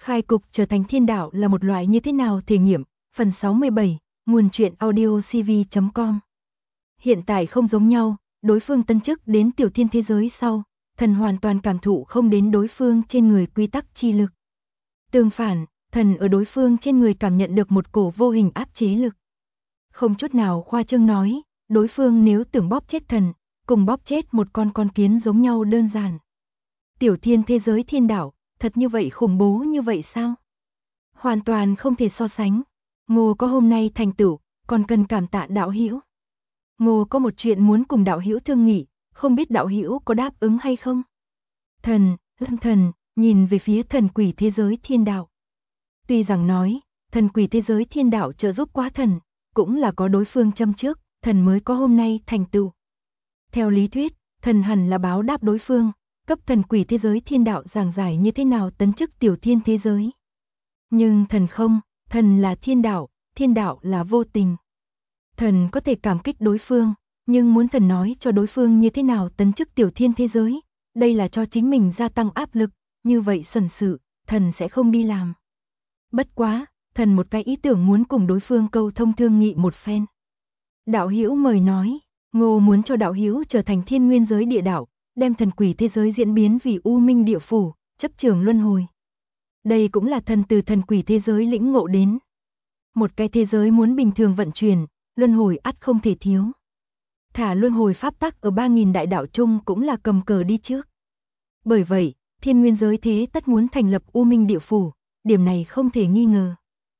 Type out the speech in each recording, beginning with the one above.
Khai cục trở thành thiên đạo là một loại như thế nào thể nghiệm, phần 67, nguồn truyện audio cv.com. Hiện tại không giống nhau, đối phương tân chức đến tiểu thiên thế giới sau, thần hoàn toàn cảm thụ không đến đối phương trên người quy tắc chi lực. Tương phản, thần ở đối phương trên người cảm nhận được một cổ vô hình áp chế lực. Không chút nào khoa trương nói, đối phương nếu tưởng bóp chết thần, cùng bóp chết một con kiến giống nhau đơn giản. Tiểu thiên thế giới thiên đạo, thật như vậy khủng bố như vậy sao? Hoàn toàn không thể so sánh. Ngô có hôm nay thành tựu, còn cần cảm tạ đạo hữu. Ngô có một chuyện muốn cùng đạo hữu thương nghị, không biết đạo hữu có đáp ứng hay không? Lâm thần, nhìn về phía thần quỷ thế giới thiên đạo. Tuy rằng nói, thần quỷ thế giới thiên đạo trợ giúp quá thần, cũng là có đối phương châm trước, thần mới có hôm nay thành tựu. Theo lý thuyết, thần hẳn là báo đáp đối phương, cấp thần quỷ thế giới thiên đạo giảng giải như thế nào tấn chức tiểu thiên thế giới. Nhưng thần không, thần là thiên đạo là vô tình. Thần có thể cảm kích đối phương, nhưng muốn thần nói cho đối phương như thế nào tấn chức tiểu thiên thế giới, đây là cho chính mình gia tăng áp lực, như vậy xuẩn sự, thần sẽ không đi làm. Bất quá, thần một cái ý tưởng muốn cùng đối phương câu thông thương nghị một phen. Đạo hữu mời nói, Ngô muốn cho đạo hữu trở thành thiên nguyên giới địa đạo, đem thần quỷ thế giới diễn biến vì u minh địa phủ, chấp trường luân hồi. Đây cũng là thần từ thần quỷ thế giới lĩnh ngộ đến. Một cái thế giới muốn bình thường vận chuyển, luân hồi ắt không thể thiếu. Thả luân hồi pháp tắc ở 3000 đại đạo chung cũng là cầm cờ đi trước. Bởi vậy, thiên nguyên giới thế tất muốn thành lập u minh địa phủ, điểm này không thể nghi ngờ.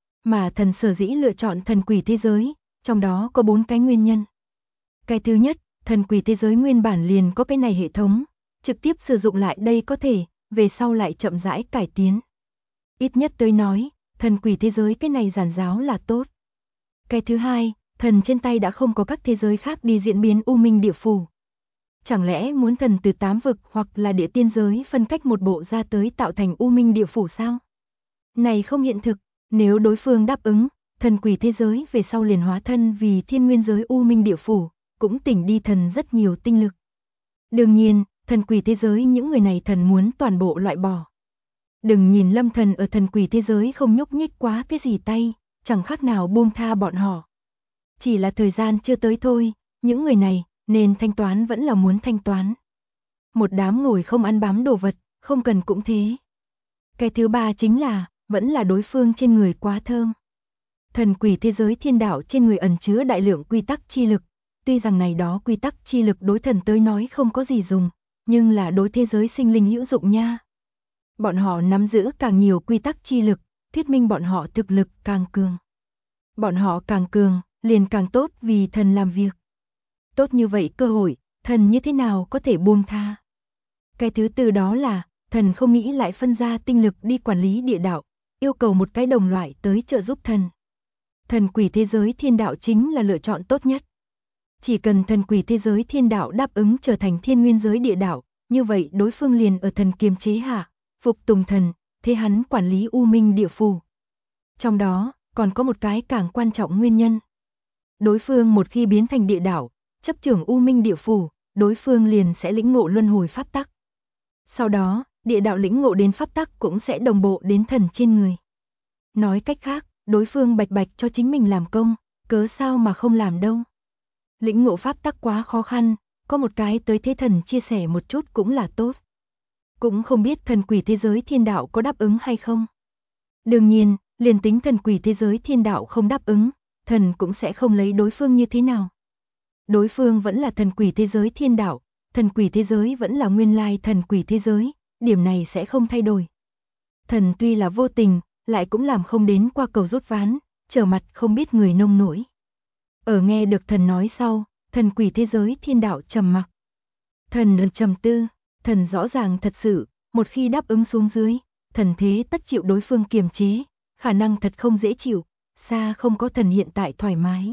Mà thần sở dĩ lựa chọn thần quỷ thế giới, trong đó có 4 cái nguyên nhân. Cái thứ nhất, thần quỷ thế giới nguyên bản liền có cái này hệ thống, trực tiếp sử dụng lại đây có thể, về sau lại chậm rãi cải tiến. Ít nhất tới nói, thần quỷ thế giới cái này giản giáo là tốt. Cái thứ hai, thần trên tay đã không có các thế giới khác đi diễn biến u minh địa phủ. Chẳng lẽ muốn thần từ 8 vực hoặc là địa tiên giới phân cách một bộ ra tới tạo thành u minh địa phủ sao? Này không hiện thực, nếu đối phương đáp ứng, thần quỷ thế giới về sau liền hóa thân vì thiên nguyên giới u minh địa phủ, cũng tỉnh đi thần rất nhiều tinh lực. Đương nhiên, thần quỷ thế giới những người này thần muốn toàn bộ loại bỏ. Đừng nhìn Lâm thần ở thần quỷ thế giới không nhúc nhích quá cái gì tay, chẳng khác nào buông tha bọn họ. Chỉ là thời gian chưa tới thôi, những người này, nên thanh toán vẫn là muốn thanh toán. Một đám ngồi không ăn bám đồ vật, không cần cũng thế. Cái thứ ba chính là, vẫn là đối phương trên người quá thơm. Thần quỷ thế giới thiên đạo trên người ẩn chứa đại lượng quy tắc chi lực, tuy rằng này đó quy tắc chi lực đối thần tới nói không có gì dùng, nhưng là đối thế giới sinh linh hữu dụng nha. Bọn họ nắm giữ càng nhiều quy tắc chi lực, thuyết minh bọn họ thực lực càng cường. Bọn họ càng cường, liền càng tốt vì thần làm việc. Tốt như vậy cơ hội, thần như thế nào có thể buông tha. Cái thứ tư đó là, thần không nghĩ lại phân ra tinh lực đi quản lý địa đạo, yêu cầu một cái đồng loại tới trợ giúp thần. Thần quỷ thế giới thiên đạo chính là lựa chọn tốt nhất. Chỉ cần thần quỷ thế giới thiên đạo đáp ứng trở thành thiên nguyên giới địa đạo, như vậy đối phương liền ở thần kiềm chế hạ, phục tùng thần, thế hắn quản lý u minh địa phủ. Trong đó, còn có một cái càng quan trọng nguyên nhân. Đối phương một khi biến thành địa đạo, chấp trưởng u minh địa phủ, đối phương liền sẽ lĩnh ngộ luân hồi pháp tắc. Sau đó, địa đạo lĩnh ngộ đến pháp tắc cũng sẽ đồng bộ đến thần trên người. Nói cách khác, đối phương bạch bạch cho chính mình làm công, cớ sao mà không làm đâu. Lĩnh ngộ pháp tắc quá khó khăn, có một cái tới thế thần chia sẻ một chút cũng là tốt. Cũng không biết thần quỷ thế giới thiên đạo có đáp ứng hay không. Đương nhiên, liền tính thần quỷ thế giới thiên đạo không đáp ứng, thần cũng sẽ không lấy đối phương như thế nào. Đối phương vẫn là thần quỷ thế giới thiên đạo, thần quỷ thế giới vẫn là nguyên lai thần quỷ thế giới, điểm này sẽ không thay đổi. Thần tuy là vô tình, lại cũng làm không đến qua cầu rút ván, trở mặt không biết người nông nổi. Ở nghe được thần nói sau, thần quỷ thế giới thiên đạo trầm mặc. Thần trầm tư, thần rõ ràng thật sự, một khi đáp ứng xuống dưới, thần thế tất chịu đối phương kiềm chế, khả năng thật không dễ chịu, xa không có thần hiện tại thoải mái.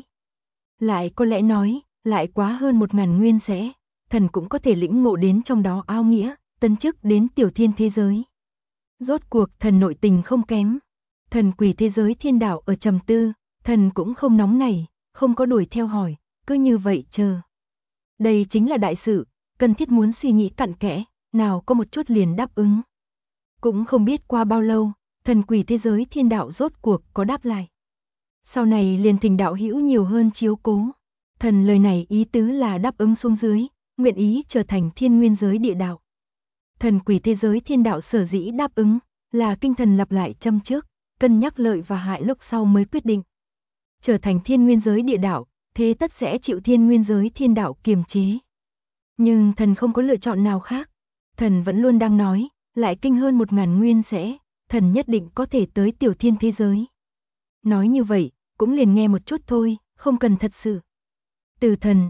Lại có lẽ nói, lại quá hơn 1000 nguyên sẽ, thần cũng có thể lĩnh ngộ đến trong đó ao nghĩa, tấn chức đến tiểu thiên thế giới. Rốt cuộc thần nội tình không kém. Thần quỷ thế giới thiên đạo ở trầm tư, thần cũng không nóng nảy, không có đuổi theo hỏi, cứ như vậy chờ. Đây chính là đại sự, cần thiết muốn suy nghĩ cặn kẽ, nào có một chút liền đáp ứng. Cũng không biết qua bao lâu, thần quỷ thế giới thiên đạo rốt cuộc có đáp lại. Sau này liền thỉnh đạo hữu nhiều hơn chiếu cố. Thần lời này ý tứ là đáp ứng xuống dưới, nguyện ý trở thành thiên nguyên giới địa đạo. Thần quỷ thế giới thiên đạo sở dĩ đáp ứng, là kinh thần lặp lại châm trước, cân nhắc lợi và hại lúc sau mới quyết định. Trở thành thiên nguyên giới địa đạo, thế tất sẽ chịu thiên nguyên giới thiên đạo kiềm chế. Nhưng thần không có lựa chọn nào khác. Thần vẫn luôn đang nói, lại kinh hơn 1000 nguyên sẽ, thần nhất định có thể tới tiểu thiên thế giới. Nói như vậy, cũng liền nghe một chút thôi, không cần thật sự. Từ thần,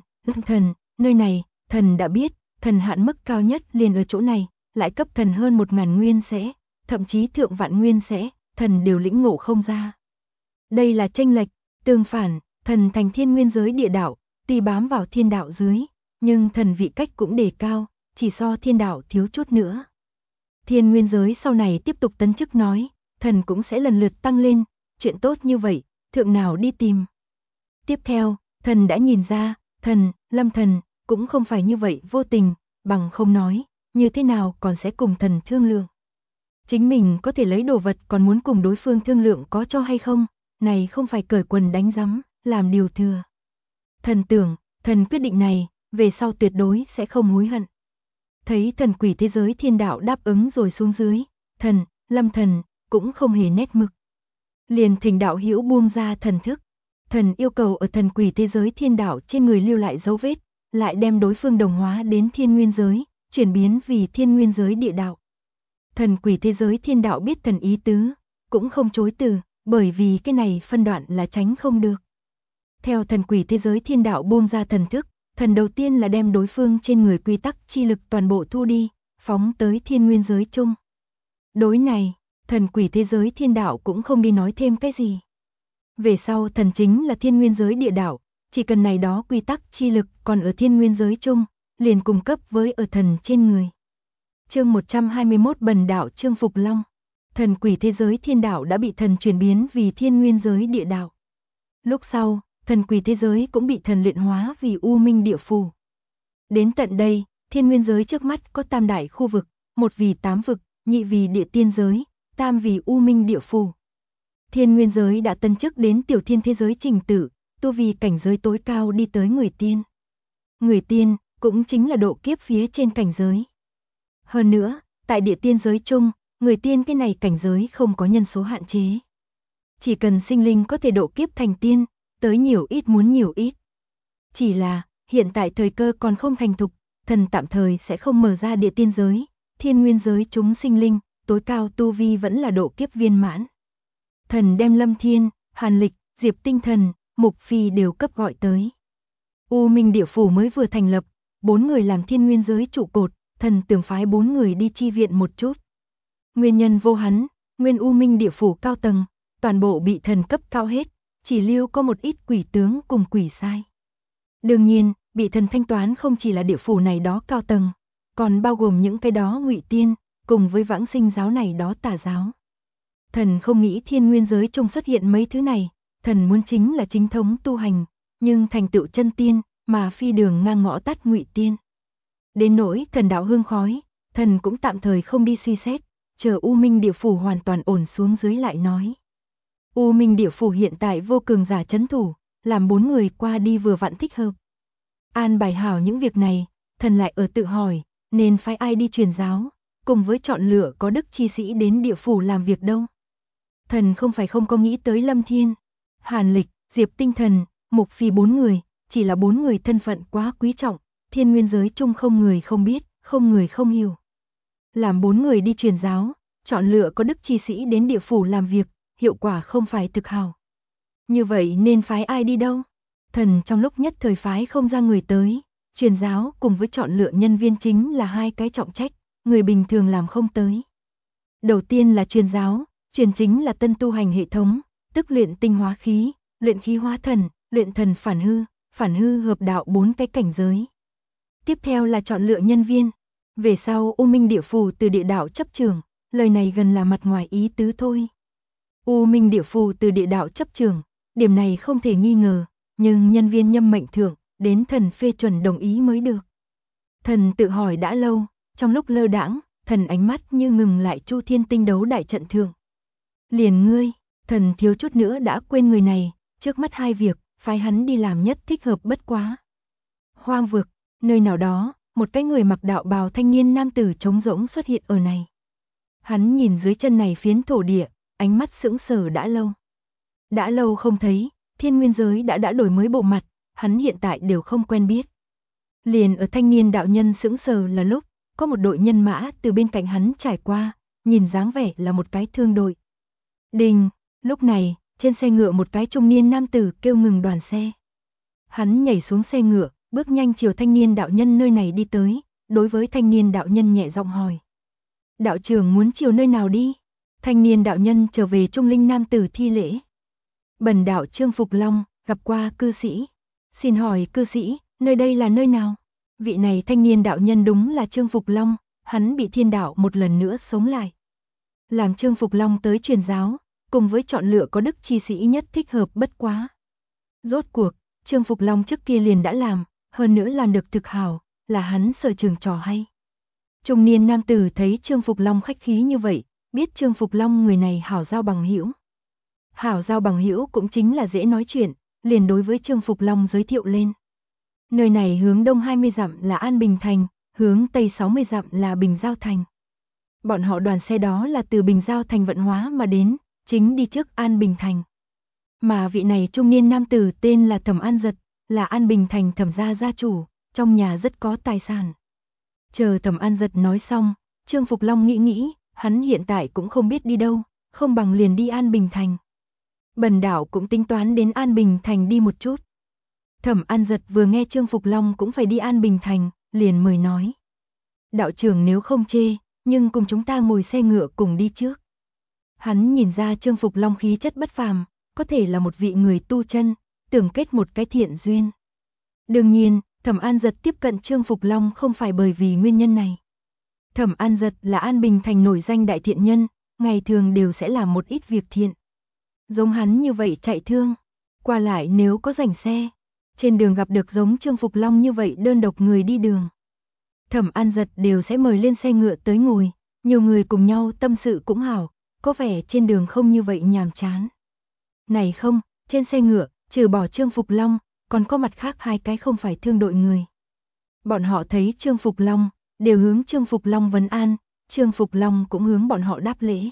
nơi này, thần đã biết, thần hạn mức cao nhất liền ở chỗ này, lại cấp thần hơn 1000 nguyên sẽ, thậm chí thượng vạn nguyên sẽ, thần đều lĩnh ngộ không ra. Đây là chênh lệch, tương phản, thần thành thiên nguyên giới địa đạo, tuy bám vào thiên đạo dưới, nhưng thần vị cách cũng đề cao, chỉ so thiên đạo thiếu chút nữa. Thiên nguyên giới sau này tiếp tục tấn chức nói, thần cũng sẽ lần lượt tăng lên, chuyện tốt như vậy, thượng nào đi tìm. Tiếp theo, thần đã nhìn ra, Lâm thần, cũng không phải như vậy vô tình, bằng không nói, như thế nào còn sẽ cùng thần thương lượng. Chính mình có thể lấy đồ vật còn muốn cùng đối phương thương lượng có cho hay không, này không phải cởi quần đánh rắm, làm điều thừa. Thần tưởng, thần quyết định này, về sau tuyệt đối sẽ không hối hận. Thấy thần quỷ thế giới thiên đạo đáp ứng rồi xuống dưới, Lâm thần, cũng không hề nét mực. Liền thỉnh đạo hữu buông ra thần thức. Thần yêu cầu ở thần quỷ thế giới thiên đạo trên người lưu lại dấu vết, lại đem đối phương đồng hóa đến thiên nguyên giới, chuyển biến vì thiên nguyên giới địa đạo. Thần quỷ thế giới thiên đạo biết thần ý tứ, cũng không chối từ, bởi vì cái này phân đoạn là tránh không được. Theo thần quỷ thế giới thiên đạo buông ra thần thức, thần đầu tiên là đem đối phương trên người quy tắc chi lực toàn bộ thu đi, phóng tới thiên nguyên giới chung. Đối này, thần quỷ thế giới thiên đạo cũng không đi nói thêm cái gì. Về sau thần chính là thiên nguyên giới địa đạo, chỉ cần này đó quy tắc chi lực còn ở thiên nguyên giới chung, liền cung cấp với ở thần trên người. Chương 121 Bần đạo Trương Phục Long. Thần quỷ thế giới thiên đạo đã bị thần chuyển biến vì thiên nguyên giới địa đạo. Lúc sau, thần quỷ thế giới cũng bị thần luyện hóa vì U Minh địa phủ. Đến tận đây, thiên nguyên giới trước mắt có tam đại khu vực, một vì 8 vực, nhị vì địa tiên giới, tam vì U Minh địa phủ. Thiên nguyên giới đã tân chức đến tiểu thiên thế giới trình tự, tu vì cảnh giới tối cao đi tới người tiên. Người tiên cũng chính là độ kiếp phía trên cảnh giới. Hơn nữa, tại địa tiên giới chung, người tiên cái này cảnh giới không có nhân số hạn chế. Chỉ cần sinh linh có thể độ kiếp thành tiên, tới nhiều ít muốn nhiều ít. Chỉ là, hiện tại thời cơ còn không thành thục, thần tạm thời sẽ không mở ra địa tiên giới, thiên nguyên giới chúng sinh linh, tối cao tu vi vẫn là độ kiếp viên mãn. Thần đem Lâm Thiên, Hàn Lịch, Diệp Tinh Thần, Mục Phi đều cấp gọi tới. U Minh địa phủ mới vừa thành lập, 4 người làm thiên nguyên giới trụ cột, thần tưởng phái 4 người đi chi viện một chút. Nguyên nhân vô hắn, nguyên U Minh địa phủ cao tầng, toàn bộ bị thần cấp cao hết, chỉ lưu có một ít quỷ tướng cùng quỷ sai. Đương nhiên, bị thần thanh toán không chỉ là địa phủ này đó cao tầng, còn bao gồm những cái đó ngụy tiên, cùng với vãng sinh giáo này đó tà giáo. Thần không nghĩ thiên nguyên giới chung xuất hiện mấy thứ này, thần muốn chính là chính thống tu hành, nhưng thành tựu chân tiên, mà phi đường ngang ngõ tắt ngụy tiên. Đến nỗi thần đạo hương khói, thần cũng tạm thời không đi suy xét, chờ U Minh địa phủ hoàn toàn ổn xuống dưới lại nói. U Minh địa phủ hiện tại vô cường giả chấn thủ, làm 4 người qua đi vừa vặn thích hợp. An bài hảo những việc này, thần lại ở tự hỏi, nên phái ai đi truyền giáo, cùng với chọn lựa có đức chi sĩ đến địa phủ làm việc đâu. Thần không phải không có nghĩ tới Lâm Thiên, Hàn Lịch, Diệp Tinh Thần, Mục Phi 4 người, chỉ là 4 người thân phận quá quý trọng, thiên nguyên giới chung không người không biết, không người không hiểu. Làm 4 người đi truyền giáo, chọn lựa có đức chi sĩ đến địa phủ làm việc, hiệu quả không phải thực hào. Như vậy nên phái ai đi đâu? Thần trong lúc nhất thời phái không ra người tới, truyền giáo cùng với chọn lựa nhân viên chính là hai cái trọng trách, người bình thường làm không tới. Đầu tiên là truyền giáo, truyền chính là tân tu hành hệ thống, tức luyện tinh hóa khí, luyện khí hóa thần, luyện thần phản hư hợp đạo 4 cái cảnh giới. Tiếp theo là chọn lựa nhân viên. Về sau U Minh địa phủ từ địa đạo chấp trưởng, lời này gần là mặt ngoài ý tứ thôi. U Minh địa phủ từ địa đạo chấp trưởng, điểm này không thể nghi ngờ, nhưng nhân viên nhâm mệnh thượng, đến thần phê chuẩn đồng ý mới được. Thần tự hỏi đã lâu, trong lúc lơ đãng, thần ánh mắt như ngừng lại Chu Thiên tinh đấu đại trận thượng. Liền ngươi, thần thiếu chút nữa đã quên người này, trước mắt hai việc, phái hắn đi làm nhất thích hợp bất quá. Hoang vực, nơi nào đó, một cái người mặc đạo bào thanh niên nam tử trống rỗng xuất hiện ở này. Hắn nhìn dưới chân này phiến thổ địa, ánh mắt sững sờ đã lâu. Đã lâu không thấy, thiên nguyên giới đã đổi mới bộ mặt, hắn hiện tại đều không quen biết. Liền ở thanh niên đạo nhân sững sờ là lúc, có một đội nhân mã từ bên cạnh hắn trải qua, nhìn dáng vẻ là một cái thương đội. Đình, lúc này, trên xe ngựa một cái trung niên nam tử kêu ngừng đoàn xe. Hắn nhảy xuống xe ngựa, bước nhanh chiều thanh niên đạo nhân nơi này đi tới, đối với thanh niên đạo nhân nhẹ giọng hỏi. Đạo trưởng muốn chiều nơi nào đi? Thanh niên đạo nhân trở về trung linh nam tử thi lễ. Bần đạo Trương Phục Long, gặp qua cư sĩ. Xin hỏi cư sĩ, nơi đây là nơi nào? Vị này thanh niên đạo nhân đúng là Trương Phục Long, hắn bị thiên đạo một lần nữa sống lại. Làm Trương Phục Long tới truyền giáo, cùng với chọn lựa có đức chi sĩ nhất thích hợp bất quá. Rốt cuộc, Trương Phục Long trước kia liền đã làm, hơn nữa làm được thực hảo, là hắn sở trường trò hay. Trung niên nam tử thấy Trương Phục Long khách khí như vậy, biết Trương Phục Long người này hảo giao bằng hữu. Hảo giao bằng hữu cũng chính là dễ nói chuyện, liền đối với Trương Phục Long giới thiệu lên. Nơi này hướng đông 20 dặm là An Bình Thành, hướng tây 60 dặm là Bình Giao Thành. Bọn họ đoàn xe đó là từ Bình Giao Thành vận hóa mà đến, chính đi trước An Bình Thành. Mà vị này trung niên nam tử tên là Thẩm An Dật, là An Bình Thành Thẩm gia gia chủ, trong nhà rất có tài sản. Chờ Thẩm An Dật nói xong, Trương Phục Long nghĩ, hắn hiện tại cũng không biết đi đâu, không bằng liền đi An Bình Thành. Bần đạo cũng tính toán đến An Bình Thành đi một chút. Thẩm An Dật vừa nghe Trương Phục Long cũng phải đi An Bình Thành, liền mời nói. Đạo trưởng nếu không chê, nhưng cùng chúng ta ngồi xe ngựa cùng đi trước. Hắn nhìn ra Trương Phục Long khí chất bất phàm, có thể là một vị người tu chân, tưởng kết một cái thiện duyên. Đương nhiên, Thẩm An Dật tiếp cận Trương Phục Long không phải bởi vì nguyên nhân này. Thẩm An Dật là An Bình Thành nổi danh đại thiện nhân, ngày thường đều sẽ làm một ít việc thiện. Giống hắn như vậy chạy thương, qua lại nếu có rảnh xe, trên đường gặp được giống Trương Phục Long như vậy đơn độc người đi đường. Thẩm An Dật đều sẽ mời lên xe ngựa tới ngồi, nhiều người cùng nhau tâm sự cũng hảo, có vẻ trên đường không như vậy nhàm chán. Này không, trên xe ngựa, trừ bỏ Trương Phục Long, còn có mặt khác hai cái không phải thương đội người. Bọn họ thấy Trương Phục Long, đều hướng Trương Phục Long vấn an, Trương Phục Long cũng hướng bọn họ đáp lễ.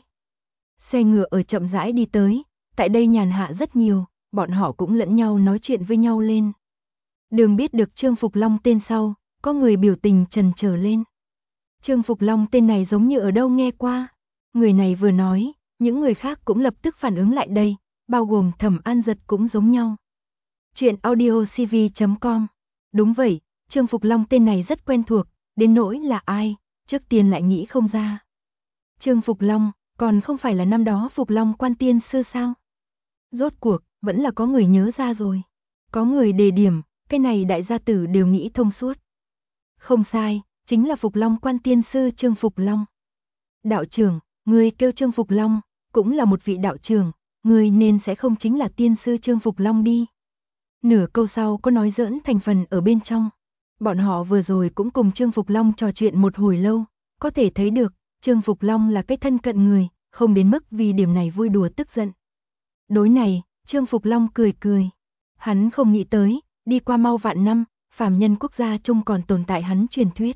Xe ngựa ở chậm rãi đi tới, tại đây nhàn hạ rất nhiều, bọn họ cũng lẫn nhau nói chuyện với nhau lên. Đường biết được Trương Phục Long tên sau, có người biểu tình trần trở lên. Trương Phục Long tên này giống như ở đâu nghe qua. Người này vừa nói, những người khác cũng lập tức phản ứng lại đây, bao gồm Thẩm An Dật cũng giống nhau. Chuyện audiocv.com. Đúng vậy, Trương Phục Long tên này rất quen thuộc, đến nỗi là ai, trước tiên lại nghĩ không ra. Trương Phục Long, còn không phải là năm đó Phục Long quan tiên sư sao? Rốt cuộc, vẫn là có người nhớ ra rồi. Có người đề điểm, cái này đại gia tử đều nghĩ thông suốt. Không sai, chính là Phục Long quan tiên sư Trương Phục Long. Đạo trưởng, người kêu Trương Phục Long, cũng là một vị đạo trưởng, người nên sẽ không chính là tiên sư Trương Phục Long đi. Nửa câu sau có nói giỡn thành phần ở bên trong. Bọn họ vừa rồi cũng cùng Trương Phục Long trò chuyện một hồi lâu, có thể thấy được, Trương Phục Long là cái thân cận người, không đến mức vì điểm này vui đùa tức giận. Đối này, Trương Phục Long cười cười. Hắn không nghĩ tới, đi qua mau vạn năm, phàm nhân quốc gia chung còn tồn tại hắn truyền thuyết.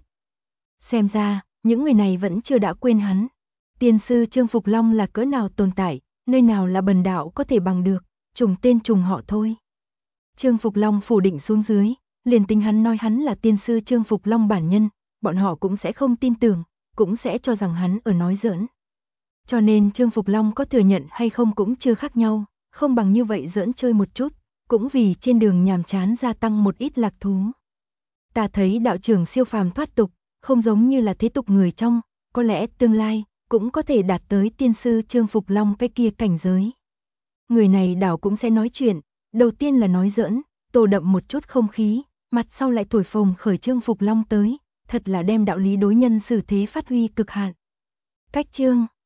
Xem ra, những người này vẫn chưa đã quên hắn. Tiên sư Trương Phục Long là cỡ nào tồn tại, nơi nào là bần đạo có thể bằng được, trùng tên trùng họ thôi. Trương Phục Long phủ định xuống dưới, liền tính hắn nói hắn là tiên sư Trương Phục Long bản nhân, bọn họ cũng sẽ không tin tưởng, cũng sẽ cho rằng hắn ở nói giỡn. Cho nên Trương Phục Long có thừa nhận hay không cũng chưa khác nhau, không bằng như vậy giỡn chơi một chút, cũng vì trên đường nhàm chán gia tăng một ít lạc thú. Ta thấy đạo trưởng siêu phàm thoát tục, không giống như là thế tục người trong, có lẽ tương lai cũng có thể đạt tới tiên sư Trương Phục Long cái kia cảnh giới. Người này đảo cũng sẽ nói chuyện, đầu tiên là nói giỡn, tô đậm một chút không khí, mặt sau lại thổi phồng khởi Trương Phục Long tới, thật là đem đạo lý đối nhân xử thế phát huy cực hạn. Cách chương